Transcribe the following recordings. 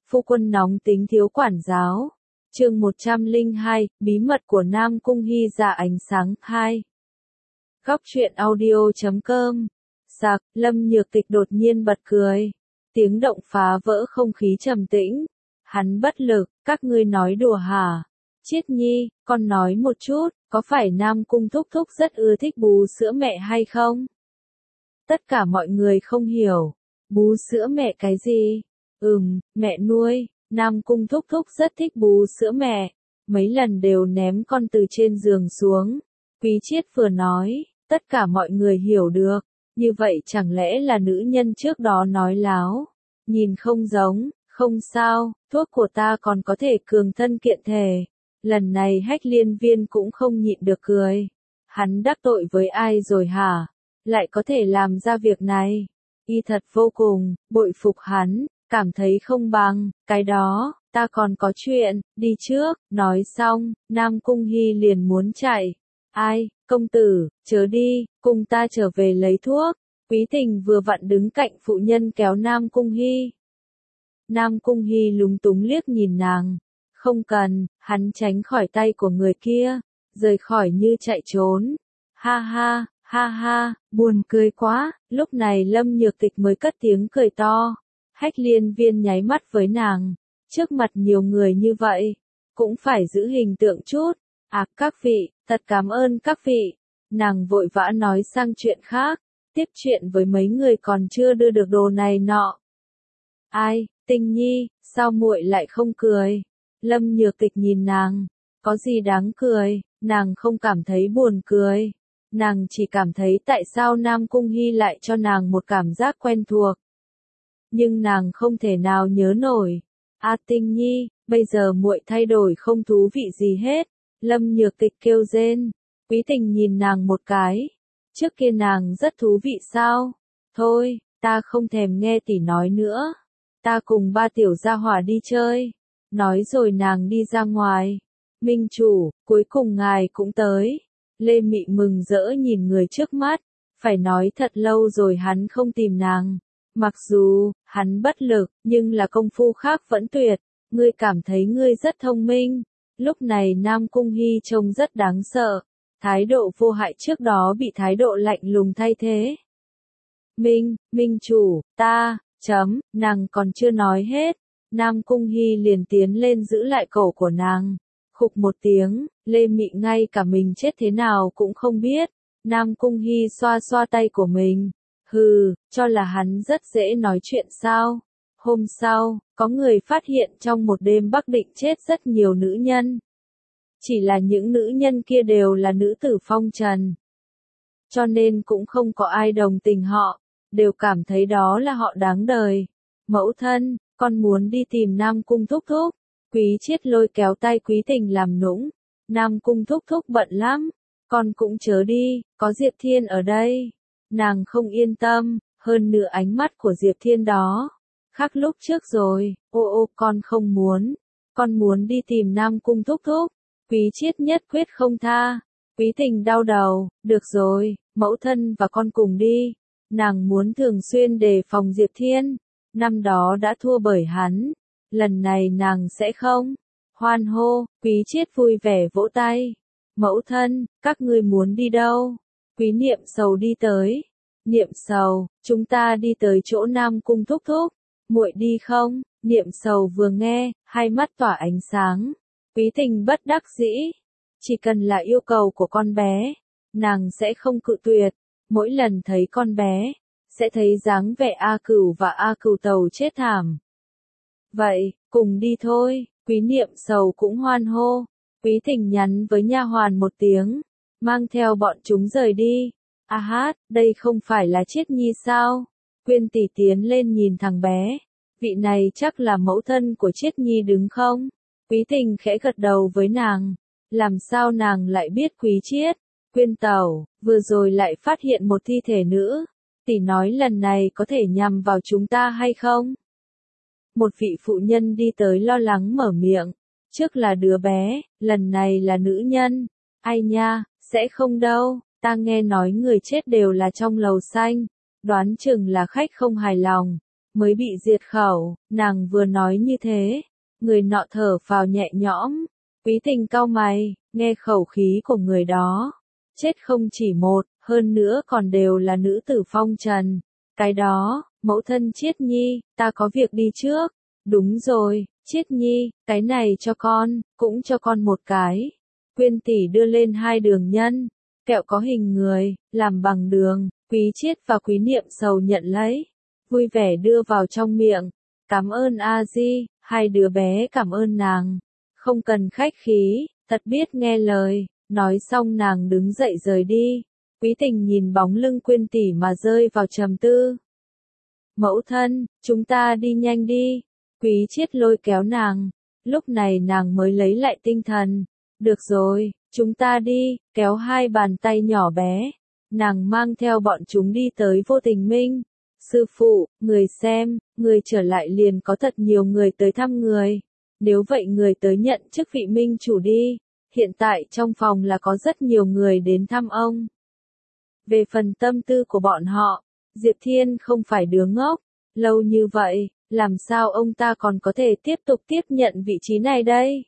Phu quân nóng tính thiếu quản giáo. Chương 102, bí mật của Nam Cung Hy ra ánh sáng 2. Góc truyện audio.com. Sạc, Lâm Nhược Tịch đột nhiên bật cười. Tiếng động phá vỡ không khí trầm tĩnh. Hắn bất lực, các ngươi nói đùa hả? Chiết Nhi, con nói một chút, có phải Nam Cung thúc thúc rất ưa thích bú sữa mẹ hay không? Tất cả mọi người không hiểu. Bú sữa mẹ cái gì? Mẹ nuôi. Nam Cung thúc thúc rất thích bú sữa mẹ. Mấy lần đều ném con từ trên giường xuống. Quý Chiết vừa nói, tất cả mọi người hiểu được. Như vậy chẳng lẽ là nữ nhân trước đó nói láo? Nhìn không giống, không sao, thuốc của ta còn có thể cường thân kiện thể. Lần này Hách Liên Viên cũng không nhịn được cười. Hắn đắc tội với ai rồi hả? Lại có thể làm ra việc này. Y thật vô cùng, bội phục hắn, cảm thấy không bằng, cái đó, ta còn có chuyện, đi trước, nói xong, Nam Cung Hy liền muốn chạy. Ai, công tử, chớ đi, cùng ta trở về lấy thuốc. Quý Tình vừa vặn đứng cạnh phụ nhân kéo Nam Cung Hy. Nam Cung Hy lúng túng liếc nhìn nàng. Không cần, hắn tránh khỏi tay của người kia, rời khỏi như chạy trốn. Ha ha, ha ha, buồn cười quá, lúc này Lâm Nhược Tịch mới cất tiếng cười to. Hách Liên Viên nháy mắt với nàng, trước mặt nhiều người như vậy, cũng phải giữ hình tượng chút. Các vị, thật cảm ơn các vị. Nàng vội vã nói sang chuyện khác, tiếp chuyện với mấy người còn chưa đưa được đồ này nọ. Ai, Tình Nhi, sao muội lại không cười? Lâm Nhược Tịch nhìn nàng, có gì đáng cười, nàng không cảm thấy buồn cười. Nàng chỉ cảm thấy tại sao Nam Cung Hy lại cho nàng một cảm giác quen thuộc. Nhưng nàng không thể nào nhớ nổi. Tình Nhi, bây giờ muội thay đổi không thú vị gì hết. Lâm Nhược Tịch kêu rên. Quý Tình nhìn nàng một cái. Trước kia nàng rất thú vị sao? Thôi, ta không thèm nghe tỷ nói nữa. Ta cùng ba tiểu gia hỏa đi chơi. Nói rồi nàng đi ra ngoài. Minh chủ, cuối cùng ngài cũng tới. Lê Mị mừng rỡ nhìn người trước mắt. Phải nói thật lâu rồi hắn không tìm nàng. Mặc dù, hắn bất lực, nhưng là công phu khác vẫn tuyệt. Ngươi cảm thấy ngươi rất thông minh. Lúc này Nam Cung Hy trông rất đáng sợ. Thái độ vô hại trước đó bị thái độ lạnh lùng thay thế. Minh chủ, nàng còn chưa nói hết. Nam Cung Hy liền tiến lên giữ lại cổ của nàng. Khục một tiếng, Lê Mị ngay cả mình chết thế nào cũng không biết. Nam Cung Hy xoa xoa tay của mình. Cho là hắn rất dễ nói chuyện sao? Hôm sau, có người phát hiện trong một đêm Bắc Định chết rất nhiều nữ nhân. Chỉ là những nữ nhân kia đều là nữ tử phong trần. Cho nên cũng không có ai đồng tình họ, đều cảm thấy đó là họ đáng đời. Mẫu thân, con muốn đi tìm Nam Cung thúc thúc. Quý Chiết lôi kéo tay Quý Tình làm nũng. Nam Cung thúc thúc bận lắm, con cũng chớ đi, có Diệp Thiên ở đây. Nàng không yên tâm, hơn nữa ánh mắt của Diệp Thiên đó. Khác lúc trước rồi, con không muốn. Con muốn đi tìm Nam Cung thúc thúc. Quý Chiết nhất quyết không tha. Quý Tình đau đầu, được rồi, mẫu thân và con cùng đi. Nàng muốn thường xuyên đề phòng Diệp Thiên. Năm đó đã thua bởi hắn. Lần này nàng sẽ không. Hoan hô, Quý Chiết vui vẻ vỗ tay. Mẫu thân, các ngươi muốn đi đâu? Quý Niệm Sầu đi tới. Niệm Sầu, chúng ta đi tới chỗ Nam Cung thúc thúc. Muội đi không? Niệm Sầu vừa nghe, hai mắt tỏa ánh sáng. Quý Tình bất đắc dĩ. Chỉ cần là yêu cầu của con bé, nàng sẽ không cự tuyệt. Mỗi lần thấy con bé, sẽ thấy dáng vẻ A Cửu và A Cửu Tàu chết thảm. Vậy, cùng đi thôi. Quý Niệm Sầu cũng hoan hô. Quý Tình nhắn với nha hoàn một tiếng, mang theo bọn chúng rời đi. Đây không phải là Chiết Nhi sao? Quyên tỷ tiến lên nhìn thằng bé. Vị này chắc là mẫu thân của Chiết Nhi đứng không? Quý Tình khẽ gật đầu với nàng. Làm sao nàng lại biết Quý Chiết? Quyên tẩu, vừa rồi lại phát hiện một thi thể nữ. Tỷ nói lần này có thể nhằm vào chúng ta hay không? Một vị phụ nhân đi tới lo lắng mở miệng. Trước là đứa bé, lần này là nữ nhân. Ai nha, sẽ không đâu, ta nghe nói người chết đều là trong lầu xanh. Đoán chừng là khách không hài lòng. mới bị diệt khẩu, nàng vừa nói như thế, người nọ thở phào nhẹ nhõm. Quý Tình cau mày, nghe khẩu khí của người đó, chết không chỉ một, hơn nữa còn đều là nữ tử phong trần. Cái đó, mẫu thân Chiết Nhi, ta có việc đi trước. Đúng rồi, Chiết Nhi, cái này cho con, cũng cho con một cái. Quyên tỷ đưa lên 2 đường nhân, kẹo có hình người, làm bằng đường, Quý Chiết và Quý Niệm Sầu nhận lấy, vui vẻ đưa vào trong miệng. Cảm ơn A Di, 2 đứa bé cảm ơn nàng. Không cần khách khí, thật biết nghe lời. Nói xong nàng đứng dậy rời đi. Quý Tình nhìn bóng lưng Quyên tỷ mà rơi vào trầm tư. Mẫu thân, chúng ta đi nhanh đi. Quý Chiết lôi kéo nàng. Lúc này nàng mới lấy lại tinh thần. Được rồi, chúng ta đi, kéo 2 bàn tay nhỏ bé. Nàng mang theo bọn chúng đi tới Vô Tình Minh. Sư phụ, người xem, người trở lại liền có thật nhiều người tới thăm người. Nếu vậy người tới nhận chức vị minh chủ đi. Hiện tại trong phòng là có rất nhiều người đến thăm ông. Về phần tâm tư của bọn họ, Diệp Thiên không phải đứa ngốc. Lâu như vậy, làm sao ông ta còn có thể tiếp tục tiếp nhận vị trí này đây?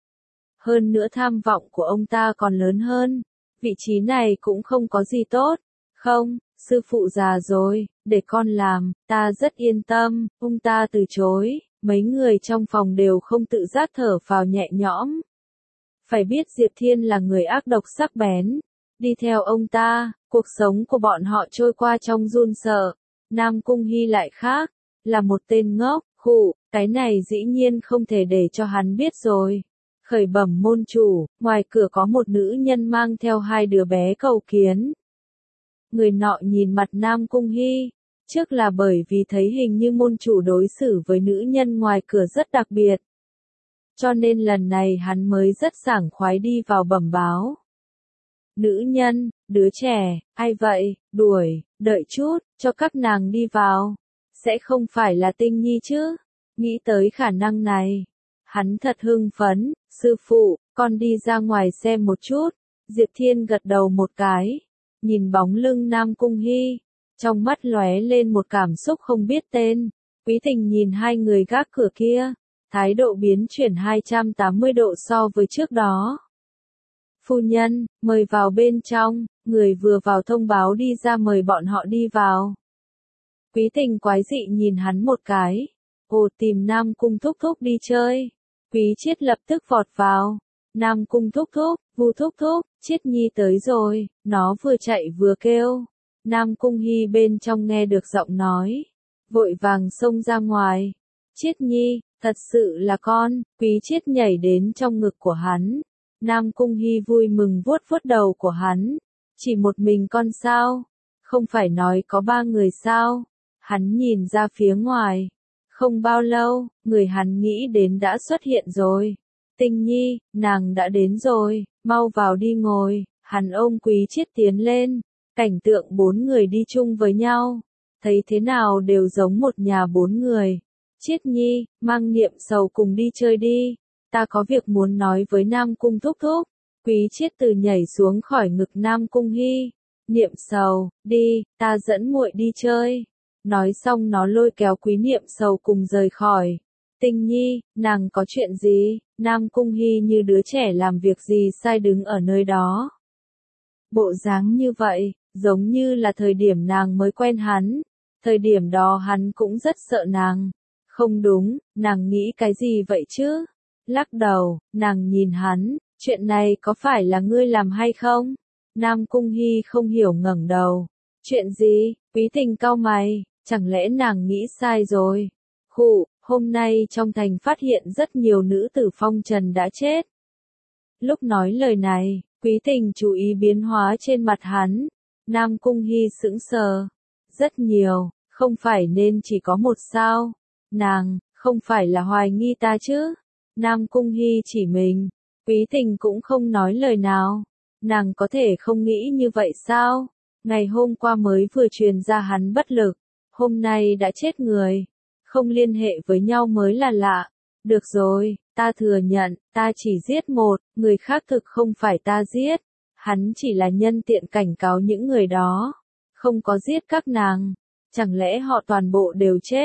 Hơn nữa tham vọng của ông ta còn lớn hơn. Vị trí này cũng không có gì tốt. Không, sư phụ già rồi, để con làm, ta rất yên tâm. Ông ta từ chối, mấy người trong phòng đều không tự giác thở phào nhẹ nhõm. Phải biết Diệp Thiên là người ác độc sắc bén. Đi theo ông ta, cuộc sống của bọn họ trôi qua trong run sợ. Nam Cung Hy lại khác, là một tên ngốc, khụ, cái này dĩ nhiên không thể để cho hắn biết rồi. Khởi bẩm môn chủ, ngoài cửa có một nữ nhân mang theo 2 đứa bé cầu kiến. Người nọ nhìn mặt Nam Cung Hy, trước là bởi vì thấy hình như môn chủ đối xử với nữ nhân ngoài cửa rất đặc biệt. Cho nên lần này hắn mới rất sảng khoái đi vào bẩm báo. Nữ nhân, đứa trẻ, ai vậy, đuổi, đợi chút, cho các nàng đi vào. Sẽ không phải là Tinh Nhi chứ? Nghĩ tới khả năng này. Hắn thật hưng phấn, sư phụ, con đi ra ngoài xem một chút. Diệp Thiên gật đầu một cái, nhìn bóng lưng Nam Cung Hy, trong mắt lóe lên một cảm xúc không biết tên. Quý Tình nhìn 2 người gác cửa kia, thái độ biến chuyển 280 độ so với trước đó. Phu nhân, mời vào bên trong, người vừa vào thông báo đi ra mời bọn họ đi vào. Quý Tình quái dị nhìn hắn một cái. Ồ, tìm Nam Cung thúc thúc đi chơi. Quý Chiết lập tức vọt vào. Nam Cung thúc thúc, Vu thúc thúc, Chiết Nhi tới rồi. Nó vừa chạy vừa kêu. Nam Cung Hy bên trong nghe được giọng nói, vội vàng xông ra ngoài. Chiết Nhi, thật sự là con. Quý Chiết nhảy đến trong ngực của hắn. Nam Cung Hy vui mừng vuốt vuốt đầu của hắn. Chỉ một mình con sao? Không phải nói có 3 người sao? Hắn nhìn ra phía ngoài. Không bao lâu, người hắn nghĩ đến đã xuất hiện rồi. Tình Nhi, nàng đã đến rồi, mau vào đi ngồi. Hắn ôm Quý Chiết tiến lên. Cảnh tượng 4 người đi chung với nhau. Thấy thế nào đều giống một nhà 4 người. Chiết Nhi, mang Niệm Sầu cùng đi chơi đi. Ta có việc muốn nói với Nam Cung thúc thúc. Quý Chiết từ nhảy xuống khỏi ngực Nam Cung Hy. Niệm Sầu, đi, ta dẫn muội đi chơi. Nói xong nó lôi kéo Quý Niệm Sầu cùng rời khỏi. Tình Nhi, nàng có chuyện gì? Nam Cung Hy như đứa trẻ làm việc gì sai đứng ở nơi đó. Bộ dáng như vậy, giống như là thời điểm nàng mới quen hắn. Thời điểm đó hắn cũng rất sợ nàng. Không đúng, nàng nghĩ cái gì vậy chứ? Lắc đầu, nàng nhìn hắn, chuyện này có phải là ngươi làm hay không? Nam Cung Hy không hiểu ngẩng đầu. Chuyện gì? Quý Tình cau mày, chẳng lẽ nàng nghĩ sai rồi? Khụ, hôm nay trong thành phát hiện rất nhiều nữ tử phong trần đã chết. Lúc nói lời này, Quý Tình chú ý biến hóa trên mặt hắn. Nam Cung Hy sững sờ. Rất nhiều, không phải nên chỉ có một sao? Nàng, không phải là hoài nghi ta chứ? Nam Cung Hy chỉ mình. Quý Tình cũng không nói lời nào. Nàng có thể không nghĩ như vậy sao? Ngày hôm qua mới vừa truyền ra hắn bất lực. Hôm nay đã chết người. Không liên hệ với nhau mới là lạ. Được rồi, ta thừa nhận, ta chỉ giết một, người khác thực không phải ta giết. Hắn chỉ là nhân tiện cảnh cáo những người đó. Không có giết các nàng. Chẳng lẽ họ toàn bộ đều chết?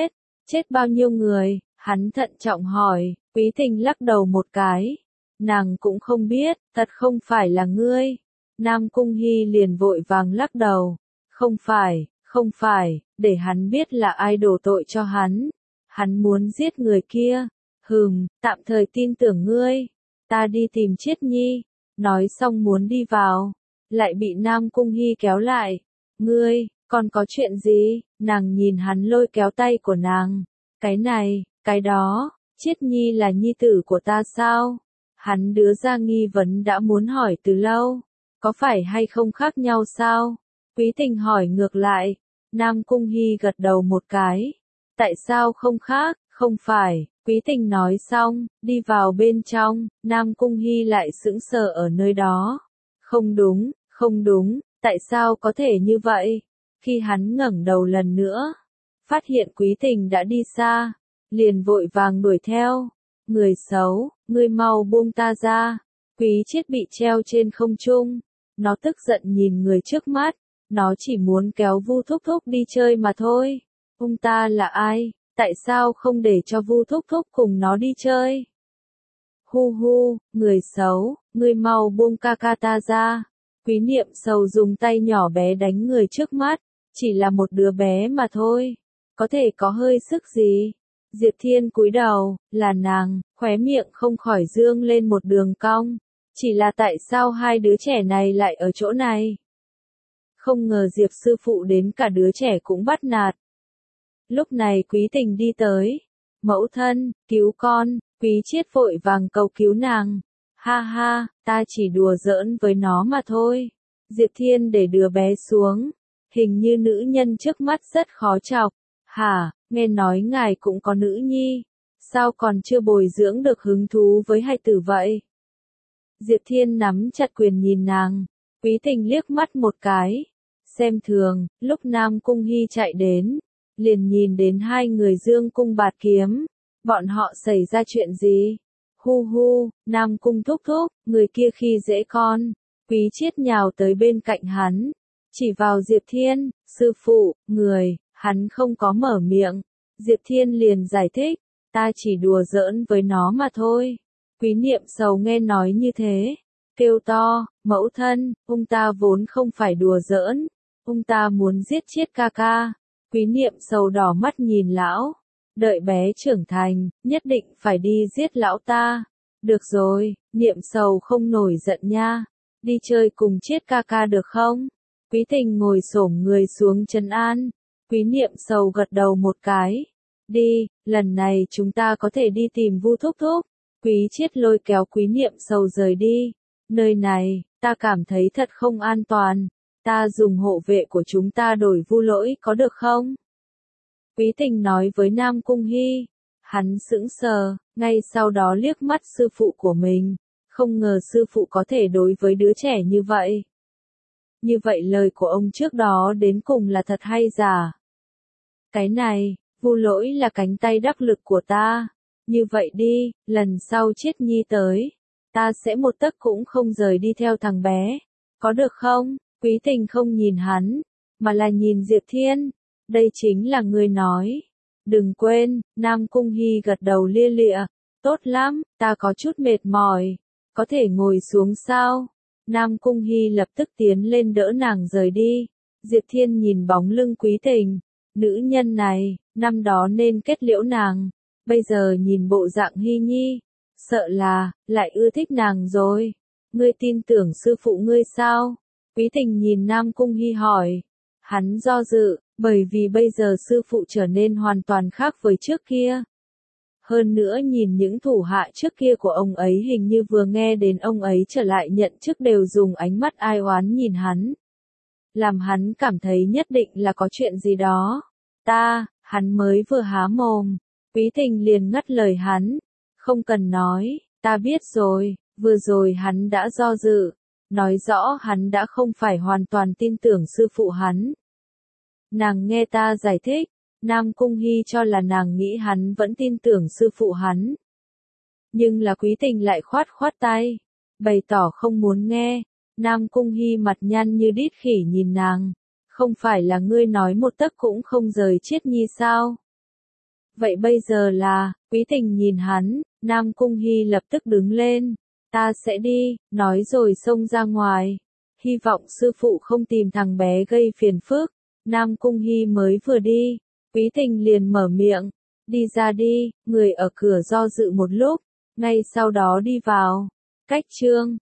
Chết bao nhiêu người? Hắn thận trọng hỏi. Quý Tình lắc đầu một cái. Nàng cũng không biết, thật không phải là ngươi. Nam Cung Hy liền vội vàng lắc đầu. Không phải, để hắn biết là ai đổ tội cho hắn. Hắn muốn giết người kia. Tạm thời tin tưởng ngươi. Ta đi tìm Chiết Nhi. Nói xong muốn đi vào. Lại bị Nam Cung Hy kéo lại. Ngươi, còn có chuyện gì? Nàng nhìn hắn lôi kéo tay của nàng. Cái này, cái đó, Chiết Nhi là nhi tử của ta sao? Hắn đưa ra nghi vấn đã muốn hỏi từ lâu. Có phải hay không khác nhau sao? Quý Tình hỏi ngược lại. Nam Cung Hy gật đầu một cái. Tại sao không khác? Không phải, Quý Tình nói xong, đi vào bên trong, Nam Cung Hy lại sững sờ ở nơi đó. Không đúng, tại sao có thể như vậy? Khi hắn ngẩng đầu lần nữa, phát hiện Quý Tình đã đi xa, liền vội vàng đuổi theo. Người xấu, ngươi mau buông ta ra. Quý Chiết bị treo trên không trung, nó tức giận nhìn người trước mắt, nó chỉ muốn kéo Vu Thúc Thúc đi chơi mà thôi. Ông ta là ai? Tại sao không để cho Vu Thúc Thúc cùng nó đi chơi? Hu, người xấu, ngươi mau buông ca ca ta ra. Quý Niệm Sầu dùng tay nhỏ bé đánh người trước mắt, chỉ là một đứa bé mà thôi, có thể có hơi sức gì? Diệp Thiên cúi đầu, là nàng, khóe miệng không khỏi dương lên một đường cong, chỉ là tại sao hai đứa trẻ này lại ở chỗ này? Không ngờ Diệp sư phụ đến cả đứa trẻ cũng bắt nạt. Lúc này Quý Tình đi tới. Mẫu thân, cứu con. Quý Chiết vội vàng cầu cứu nàng. Ha, ta chỉ đùa giỡn với nó mà thôi. Diệp Thiên để đứa bé xuống. Hình như nữ nhân trước mắt rất khó chọc. Hả, nghe nói ngài cũng có nữ nhi. Sao còn chưa bồi dưỡng được hứng thú với hài tử vậy? Diệp Thiên nắm chặt quyền nhìn nàng. Quý Tình liếc mắt một cái. Xem thường, lúc Nam Cung Hy chạy đến, liền nhìn đến hai người dương cung bạt kiếm. Bọn họ xảy ra chuyện gì? Hu, Nam Cung thúc thúc, người kia khi dễ con. Quý Chiết nhào tới bên cạnh hắn, chỉ vào Diệp Thiên, sư phụ, người, hắn không có mở miệng. Diệp Thiên liền giải thích, ta chỉ đùa giỡn với nó mà thôi. Quý Niệm Sầu nghe nói như thế, kêu to, mẫu thân, ông ta vốn không phải đùa giỡn, ông ta muốn giết chết ca ca. Quý Niệm Sầu đỏ mắt nhìn lão, đợi bé trưởng thành, nhất định phải đi giết lão ta. Được rồi, Niệm Sầu không nổi giận nha, đi chơi cùng Chiết ca ca được không? Quý Tình ngồi xổm người xuống trấn an. Quý Niệm Sầu gật đầu một cái. Đi, lần này chúng ta có thể đi tìm Vu Thúc Thúc. Quý Chiết lôi kéo Quý Niệm Sầu rời đi. Nơi này, ta cảm thấy thật không an toàn. Ta dùng hộ vệ của chúng ta đổi Vu Lỗi có được không? Quý Tình nói với Nam Cung Hy. Hắn sững sờ, ngay sau đó liếc mắt sư phụ của mình. Không ngờ sư phụ có thể đối với đứa trẻ như vậy. Như vậy lời của ông trước đó đến cùng là thật hay giả? Cái này, Vu Lỗi là cánh tay đắc lực của ta. Như vậy đi, lần sau Chiết Nhi tới, ta sẽ một tấc cũng không rời đi theo thằng bé. Có được không? Quý Tình không nhìn hắn, mà là nhìn Diệp Thiên. Đây chính là ngươi nói. Đừng quên, Nam Cung Hy gật đầu lia lịa. Tốt lắm, ta có chút mệt mỏi. Có thể ngồi xuống sao? Nam Cung Hy lập tức tiến lên đỡ nàng rời đi. Diệp Thiên nhìn bóng lưng Quý Tình. Nữ nhân này, năm đó nên kết liễu nàng. Bây giờ nhìn bộ dạng Hy Nhi, sợ là, lại ưa thích nàng rồi. Ngươi tin tưởng sư phụ ngươi sao? Quý Tình nhìn Nam Cung Hy hỏi. Hắn do dự, bởi vì bây giờ sư phụ trở nên hoàn toàn khác với trước kia. Hơn nữa nhìn những thủ hạ trước kia của ông ấy hình như vừa nghe đến ông ấy trở lại nhận chức đều dùng ánh mắt ai oán nhìn hắn. Làm hắn cảm thấy nhất định là có chuyện gì đó. Hắn mới vừa há mồm. Quý Tình liền ngắt lời hắn. Không cần nói, ta biết rồi, vừa rồi hắn đã do dự. Nói rõ hắn đã không phải hoàn toàn tin tưởng sư phụ hắn. Nàng nghe ta giải thích, Nam Cung Hy cho là nàng nghĩ hắn vẫn tin tưởng sư phụ hắn. Nhưng là Quý Tình lại khoát khoát tay, bày tỏ không muốn nghe. Nam Cung Hy mặt nhăn như đít khỉ nhìn nàng. Không phải là ngươi nói một tấc cũng không rời Chiết Nhi sao? Vậy bây giờ là, Quý Tình nhìn hắn, Nam Cung Hy lập tức đứng lên. Ta sẽ đi, nói rồi xông ra ngoài. Hy vọng sư phụ không tìm thằng bé gây phiền phức. Nam Cung Hy mới vừa đi, Quý Tình liền mở miệng. Đi ra đi, người ở cửa do dự một lúc, ngay sau đó đi vào. Cách chương